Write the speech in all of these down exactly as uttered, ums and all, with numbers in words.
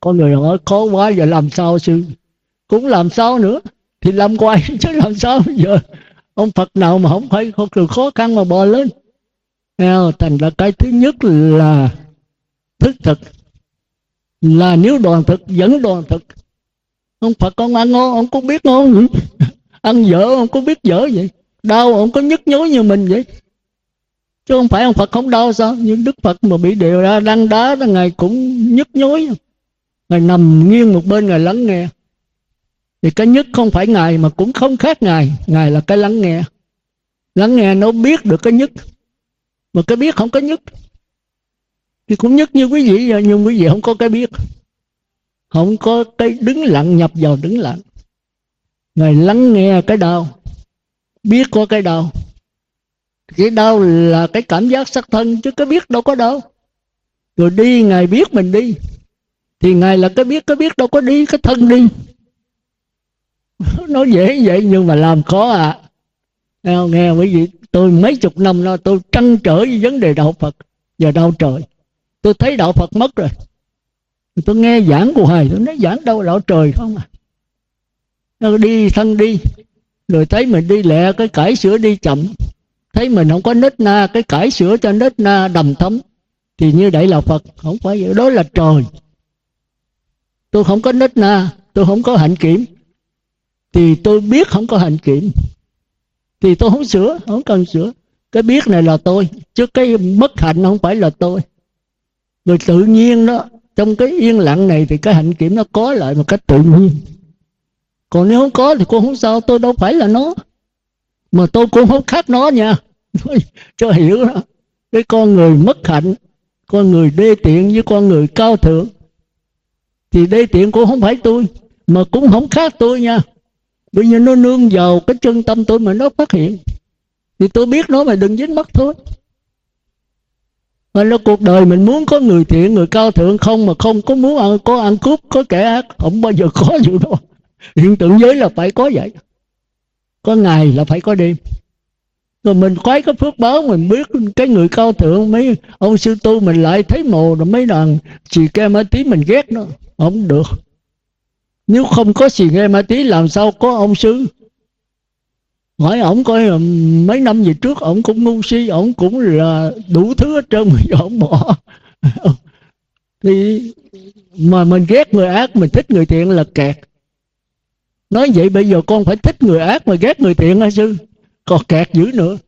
Con người hỏi khó quá giờ làm sao sư? Cũng làm sao nữa, thì làm hoài chứ làm sao giờ. Ông Phật nào mà không phải không từ khó khăn mà bò lên. Thành ra cái thứ nhất là thức thực, là nếu đoàn thực vẫn đoàn thực. Ông Phật con ăn ngon, ông cũng biết ngon vậy. Ăn dở ông cũng biết dở vậy. Đau ông có nhức nhối như mình vậy. Chứ không phải ông Phật không đau sao? Nhưng Đức Phật mà bị đều ra đăng đá đó, Ngài cũng nhức nhối. Ngài nằm nghiêng một bên, Ngài lắng nghe. Thì cái nhất không phải Ngài mà cũng không khác Ngài. Ngài là cái lắng nghe. Lắng nghe nó biết được cái nhất. Mà cái biết không có nhất thì cũng nhất như quý vị vậy. Nhưng quý vị không có cái biết, không có cái đứng lặng nhập vào đứng lặng. Ngài lắng nghe cái đau, biết có cái đau. Cái đau là cái cảm giác sắc thân, chứ cái biết đâu có đau. Rồi đi Ngài biết mình đi, thì Ngài là cái biết, cái biết đâu có đi, cái thân đi. Nó dễ vậy nhưng mà làm khó à. Nghe, nghe quý vị, tôi mấy chục năm đó tôi trăn trở với vấn đề đạo Phật. Giờ đau trời, tôi thấy đạo Phật mất rồi. Tôi nghe giảng của Thầy, tôi nói giảng đâu đạo trời không à. Nó đi thân đi, rồi thấy mình đi lẹ, cái cải sửa đi chậm. Thấy mình không có nết na, cái cải sửa cho nết na đầm thấm. Thì như vậy là Phật, không phải vậy, đó là trời. Tôi không có nết na, tôi không có hạnh kiểm, thì tôi biết không có hạnh kiểm, thì tôi không sửa, không cần sửa. Cái biết này là tôi, chứ cái bất hạnh không phải là tôi. Rồi tự nhiên đó, trong cái yên lặng này thì cái hạnh kiểm nó có lại một cách tự nhiên. Còn nếu không có thì cô không sao, tôi đâu phải là nó. Mà tôi cũng không khác nó nha. Cho hiểu đó. Cái con người mất hạnh, con người đê tiện với con người cao thượng, thì đê tiện cũng không phải tôi, mà cũng không khác tôi nha. Bởi vì nó nương vào cái chân tâm tôi mà nó phát hiện. Thì tôi biết nó mà đừng dính mắc thôi. Mà nó cuộc đời mình muốn có người thiện, người cao thượng không, mà không có muốn ăn, có ăn cướp, có kẻ ác, không bao giờ có vụ đó. Hiện tượng giới là phải có vậy. Có ngày là phải có đêm. Rồi mình khoái cái phước báo, mình biết cái người cao thượng, mấy ông sư tu mình lại thấy mồ, rồi mấy đàn xì ke ma tí mình ghét nó. Không được. Nếu không có xì ke ma tí làm sao có ông sư. Hỏi ổng coi mấy năm về trước ổng cũng ngu si, ổng cũng là đủ thứ hết trơn mà ổng bỏ. Thì mà mình ghét người ác, mình thích người thiện là kẹt. Nói vậy bây giờ con phải thích người ác mà ghét người thiện hả sư? Còn kẹt dữ nữa.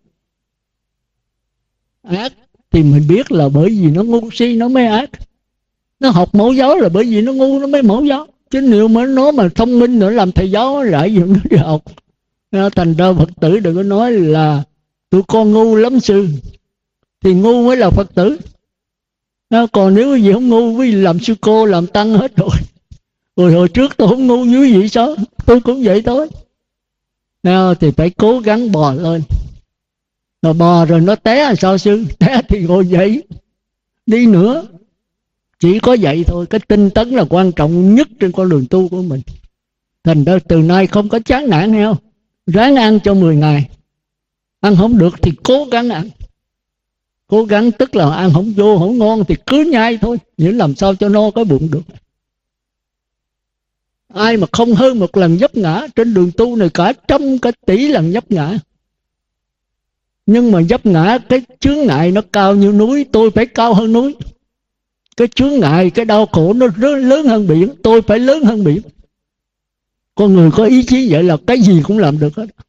Ác thì mình biết là bởi vì nó ngu si nó mới ác. Nó học mẫu giáo là bởi vì nó ngu nó mới mẫu giáo. Chứ nếu mà nó mà thông minh nữa làm thầy giáo lại gì nó đi học. Thành ra Phật tử đừng có nói là tụi con ngu lắm sư. Thì ngu mới là Phật tử. Còn nếu gì không ngu, quý vị làm sư cô làm tăng hết rồi. Rồi hồi trước tôi không ngu như vậy sao? Tôi cũng vậy thôi. Thì phải cố gắng bò lên. Rồi bò rồi nó té là sao sư? Té thì ngồi dậy, đi nữa. Chỉ có vậy thôi. Cái tinh tấn là quan trọng nhất trên con đường tu của mình. Thành ra từ nay không có chán nản heo. Ráng ăn cho mười ngày. Ăn không được thì cố gắng ăn. Cố gắng tức là ăn không vô, không ngon thì cứ nhai thôi. Nhưng làm sao cho no cái bụng được. Ai mà không hơn một lần vấp ngã. Trên đường tu này cả trăm cả tỷ lần vấp ngã. Nhưng mà vấp ngã cái chướng ngại nó cao như núi, tôi phải cao hơn núi. Cái chướng ngại, cái đau khổ nó lớn hơn biển, tôi phải lớn hơn biển. Con người có ý chí vậy là cái gì cũng làm được hết.